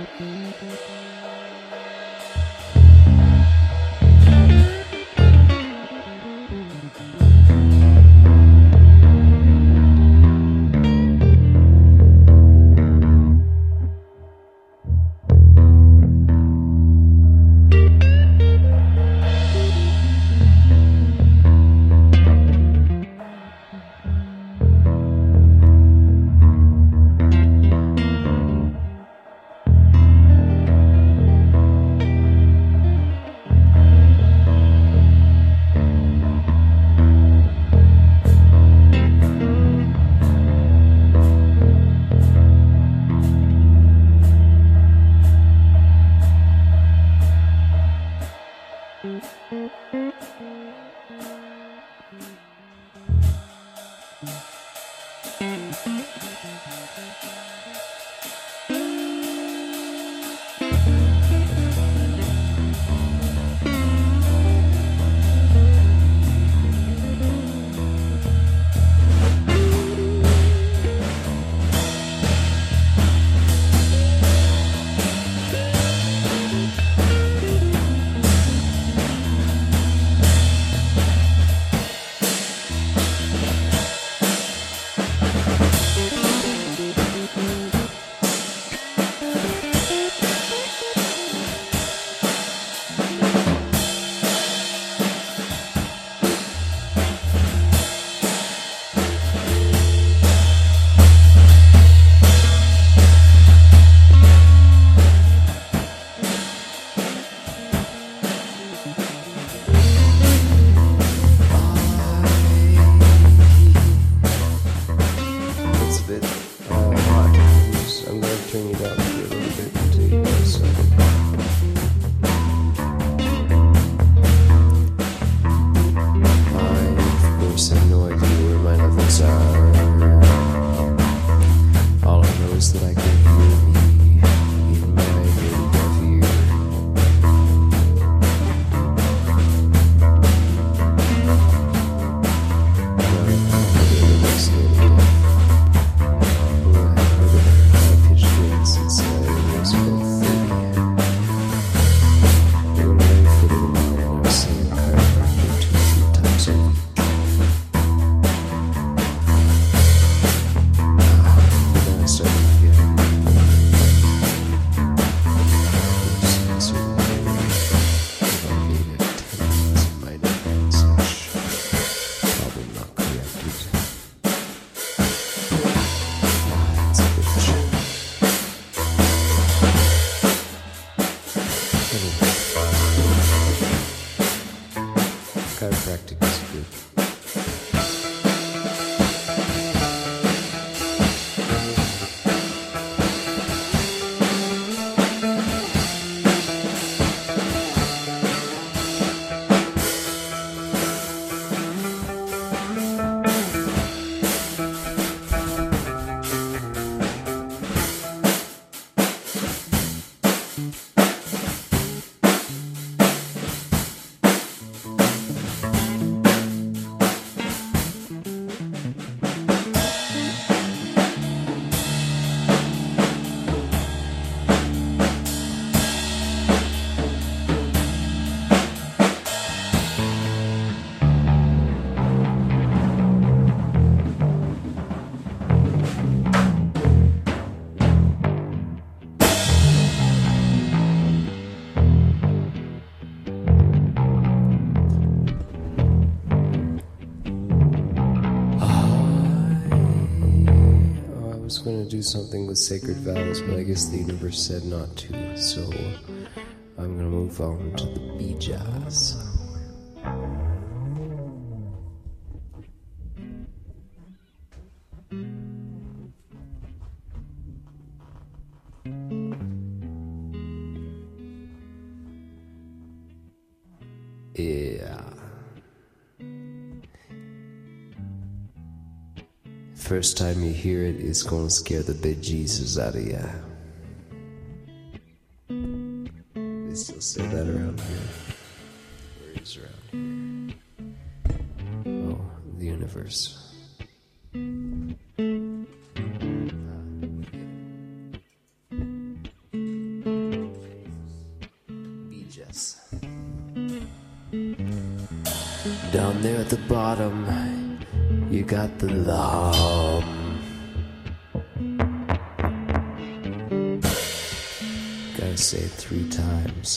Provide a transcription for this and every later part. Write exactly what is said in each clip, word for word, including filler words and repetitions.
Do something with sacred vows, but I guess the universe said not to, so I'm gonna move on to the Bee Gees. Yeah. First time you hear it, it's gonna scare the bejesus out of ya. They still say that around here. Where is around here? Oh, the universe. Down there at the bottom, you got the lump. Gotta say it three times.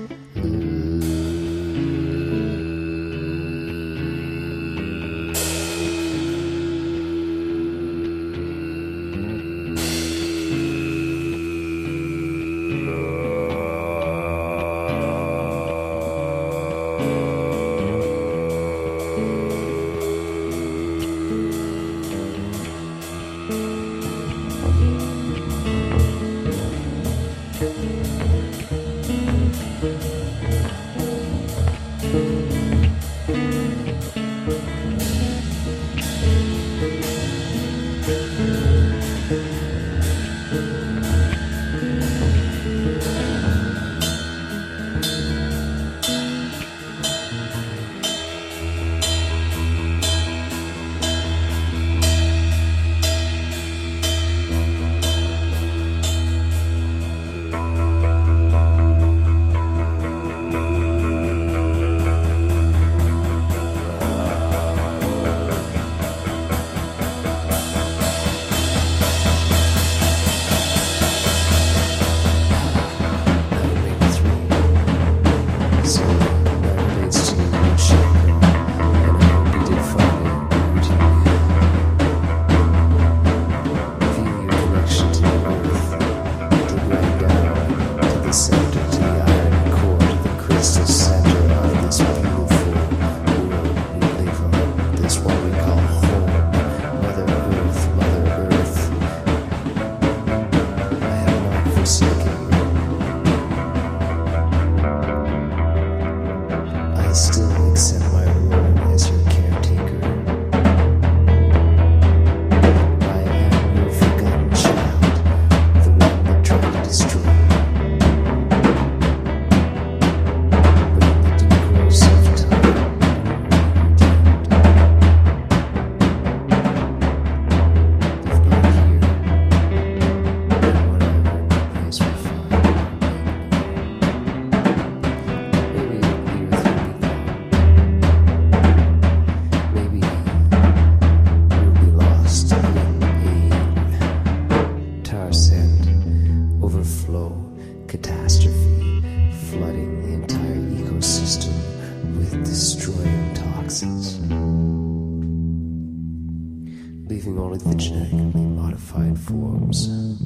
Leaving only the genetically modified forms.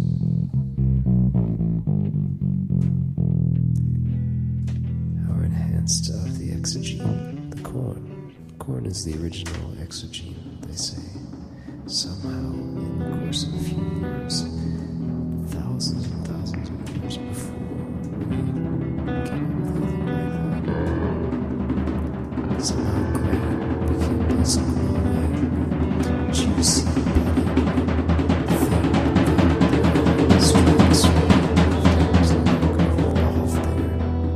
Our enhanced of the exogene, the corn. Corn is the original exogene, they say. Somehow, in the course of a few years, thousands and thousands of years before we came up with anything like that, somehow grain became basically juicy body thing that strikes off there.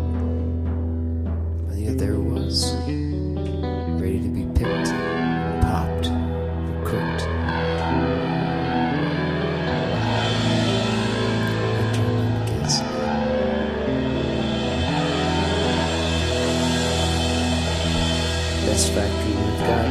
And yet there it was, ready to be picked, popped, cooked. I turned in to guess. Best factory we've got.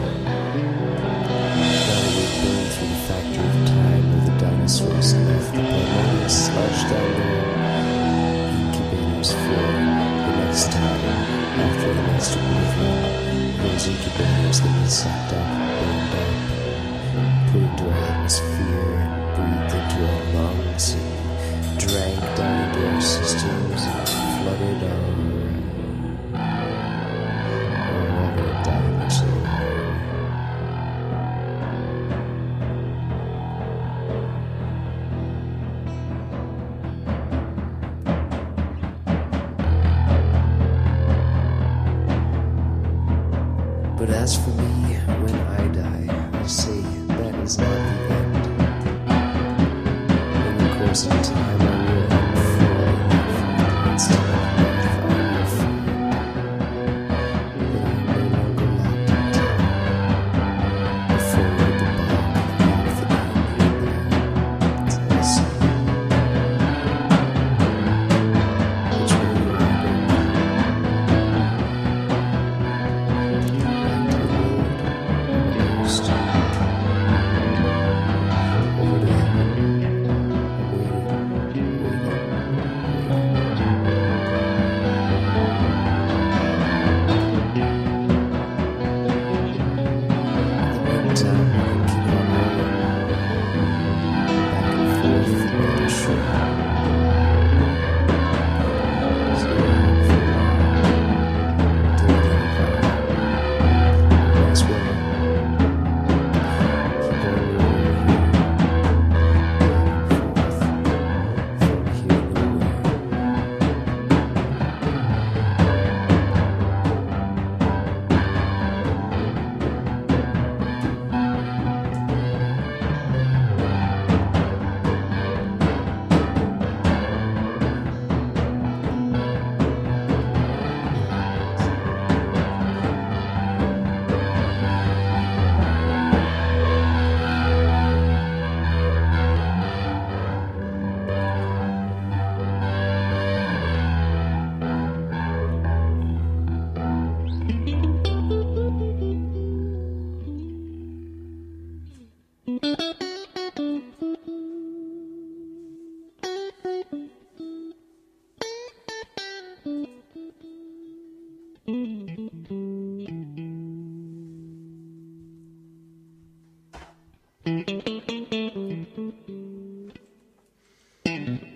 Dinosaurs left the harmonious sludge down there, incubators for the next time after the next oblivion. Those incubators that we sucked up, burned up, put into our atmosphere, and breathed into our lungs, and drank down into our systems, and flooded our. We're all gonna die eventually. But as for me, when I die, I say that is not the end. In the course of time, I will unfurl instead of death, I will find that I am no longer locked in time. Before the bog of the end there, I say, which way do I go now?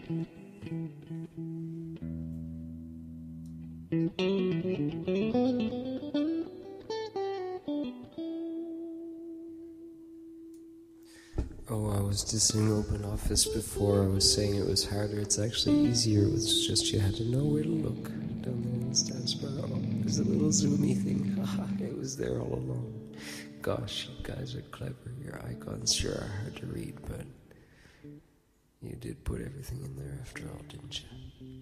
Oh, I was dissing open office before. I was saying it was harder. It's actually easier. It was just you had to know where to look down there in the status bar. Oh, there's a little zoomy thing. Haha, it was there all along. Gosh, you guys are clever. Your icons sure are hard to read, but you did put everything in there after all, didn't you?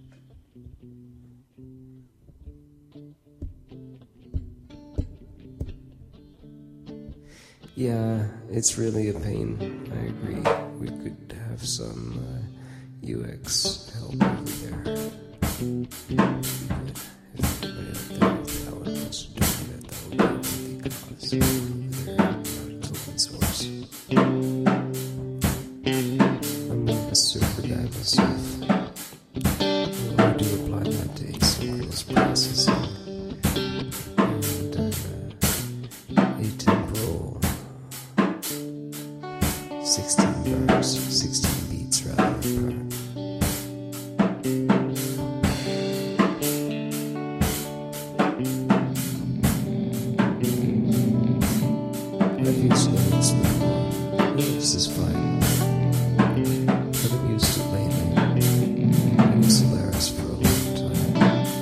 Yeah, it's really a pain. I agree. We could have some uh, U X help over there. If everybody out there with talent wants to do that, that would be a worthy cause. They're open source. I'm more of a server guy myself. I do apply that to asynchronous processing and uh, atemporal sixteen bars, sixteen beats rather per. I've used Linux before. Linux is fine. I haven't used it lately. I used Solaris for a long time.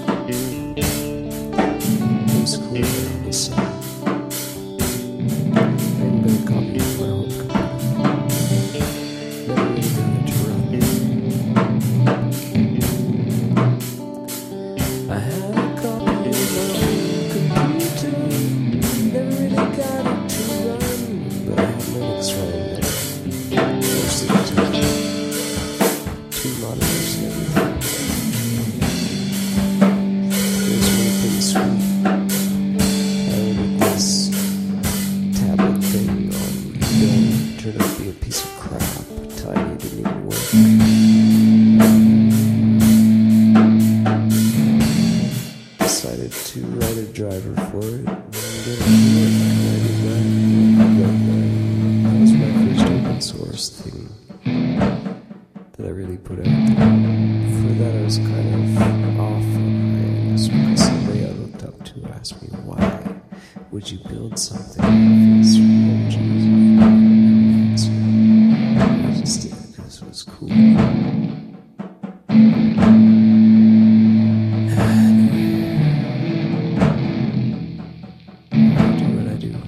It was cool there on the side. I even got a copy of my home computer. Never really got it to run. I had a copy of my home computer. Never really got it to run. But I had Linux running there. Most of the time. Two monitors and everything. It was really pretty sweet. I ordered this tablet thing on eBay. Turned out to be a piece of crap. Tiny, didn't even work. Decided to write a driver for it and get it to work. And I did that. But, uh, that was my first open source thing that I really put out there. Before that, I was kind of off on hiatus because somebody I looked up to asked me, why would you build something for certain images? I just did it because it was cool. I do what I do.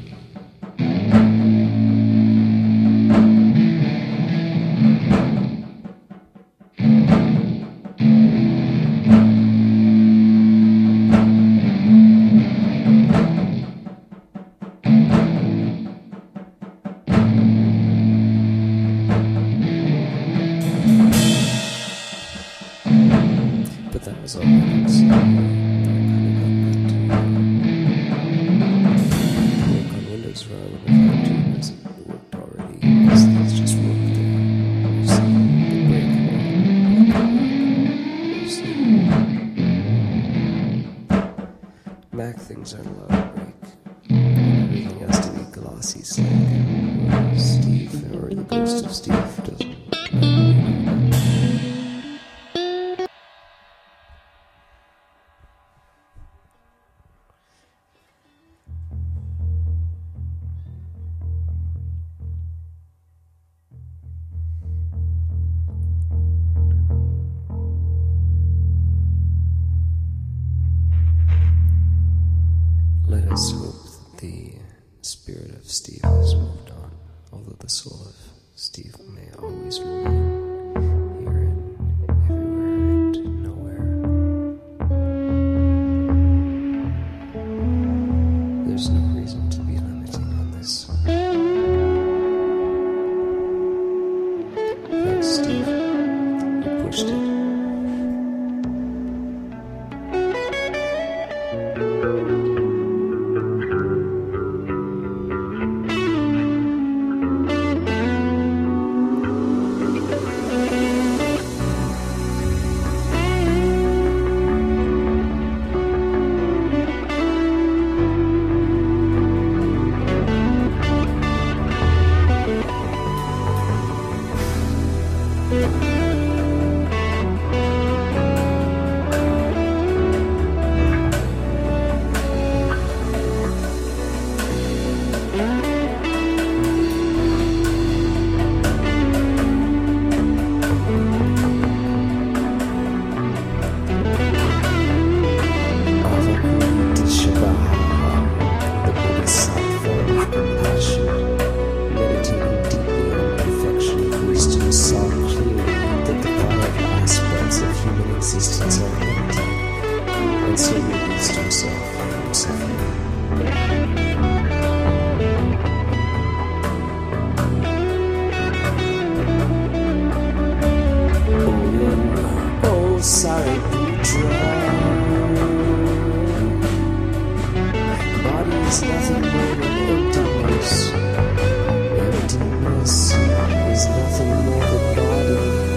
But that was all Linux. I kind of got that to work on Windows where I would have had to because it worked already. Because things just worked there. So the break one. Mac things aren't allowed to break. Everything has to be glossy slick. Steve, or the ghost of Steve, doesn't. Let us hope that the spirit of Steve has moved on, although the soul of Steve may always remain here and everywhere and nowhere. There's no reason to be limiting on this. Thanks, Steve. You pushed it. so released yourself from suffering. Oh, oh, sorry, Petra. Body is nothing more than emptiness. Emptiness is nothing more than body.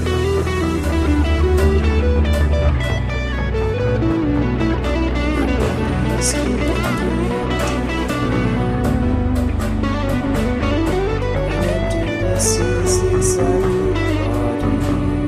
Emptiness is exactly body.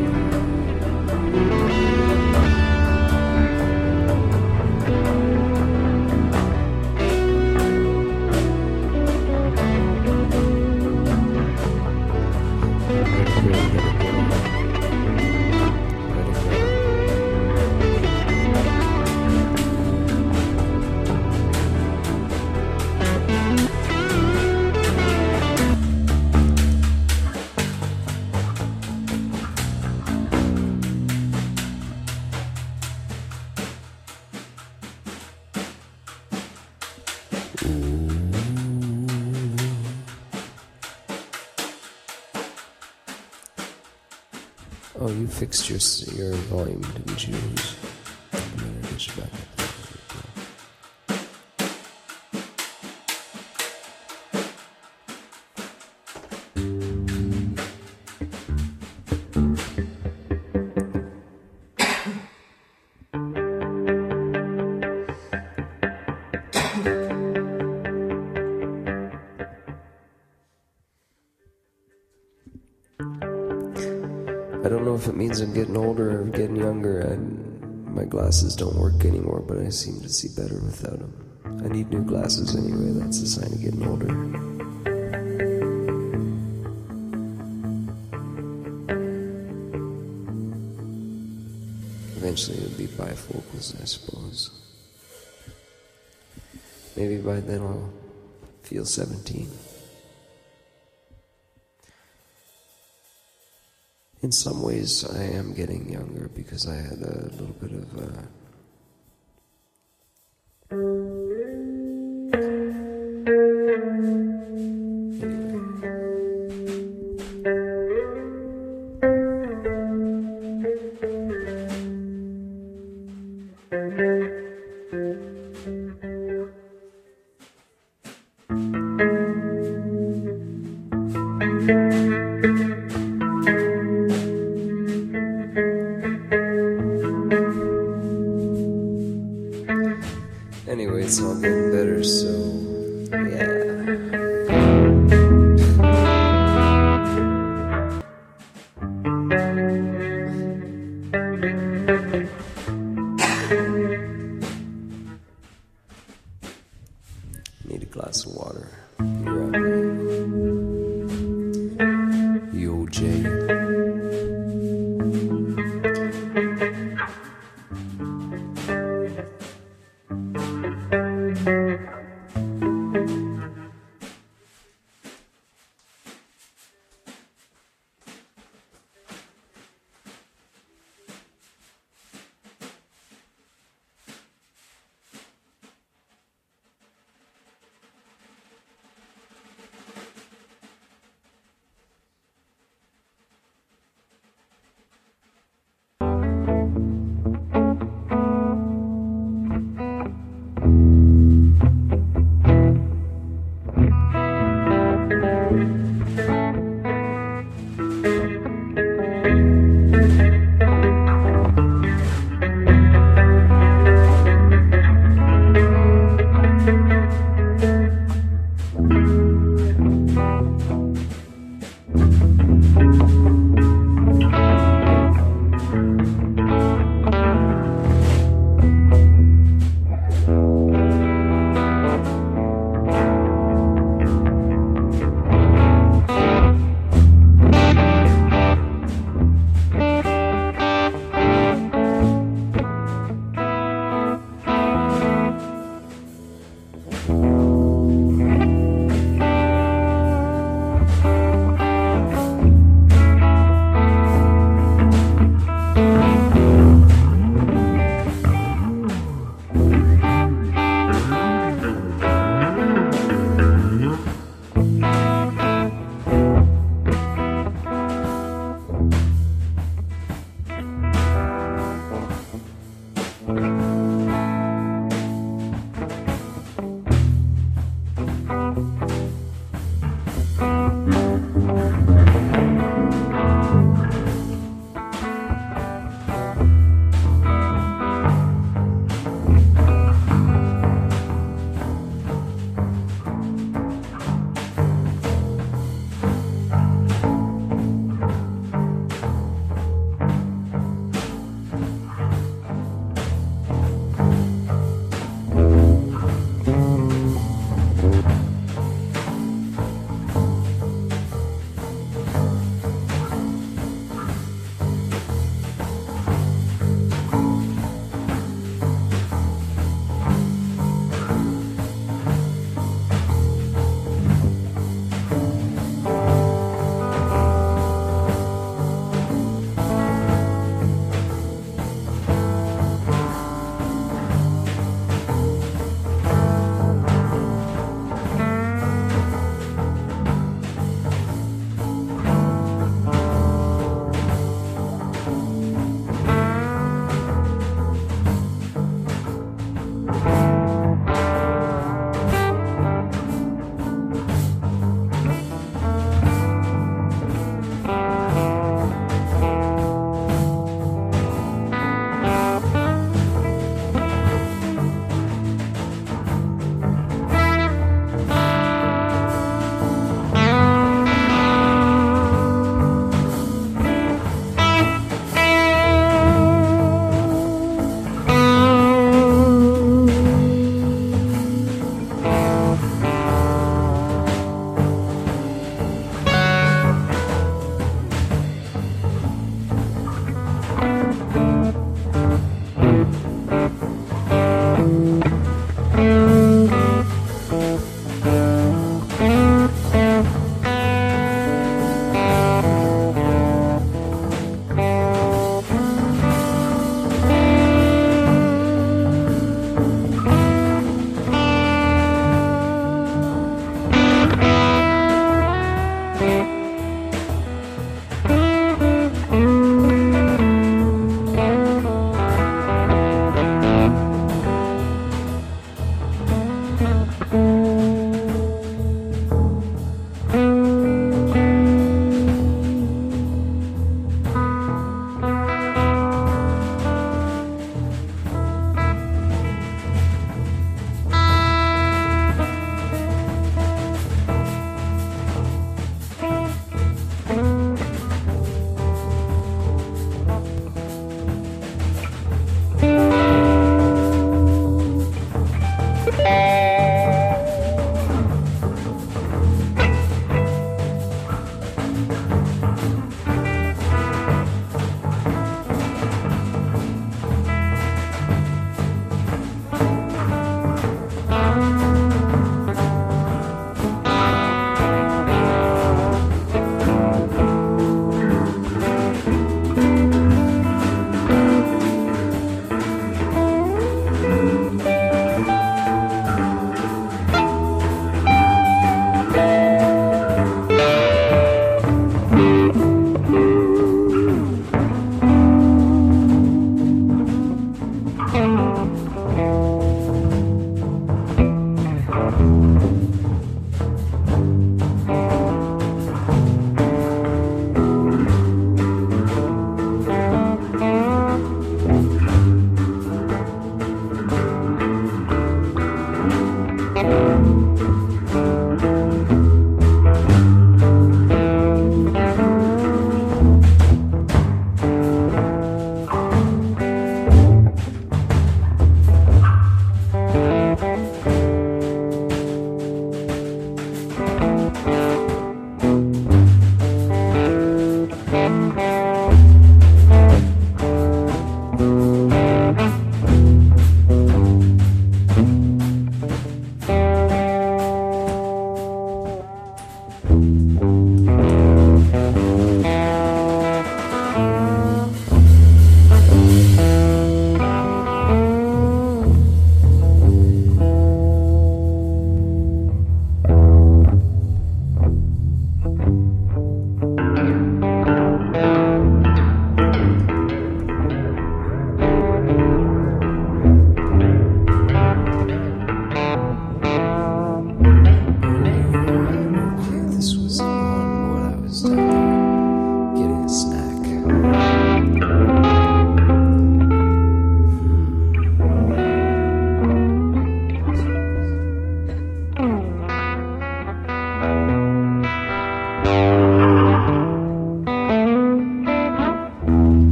Oh, you fixed your your volume, didn't you? I'm gonna get you back up there. I don't know if it means I'm getting older or getting younger. I, my glasses don't work anymore, but I seem to see better without them. I need new glasses anyway. That's a sign of getting older. Eventually it'll be bifocals, I suppose. Maybe by then I'll feel seventeen. In some ways, I am getting younger because I had a little bit of uh, anyway, it's all getting better, so yeah. Need a glass of water. You're up. Yo, Jay.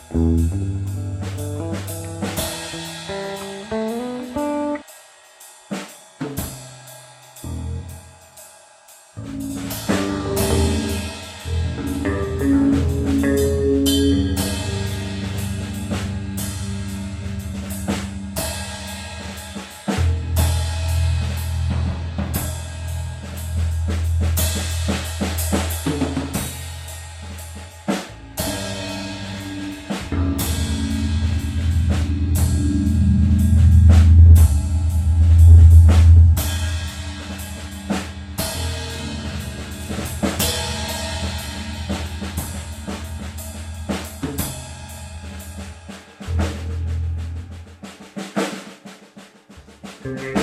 Thank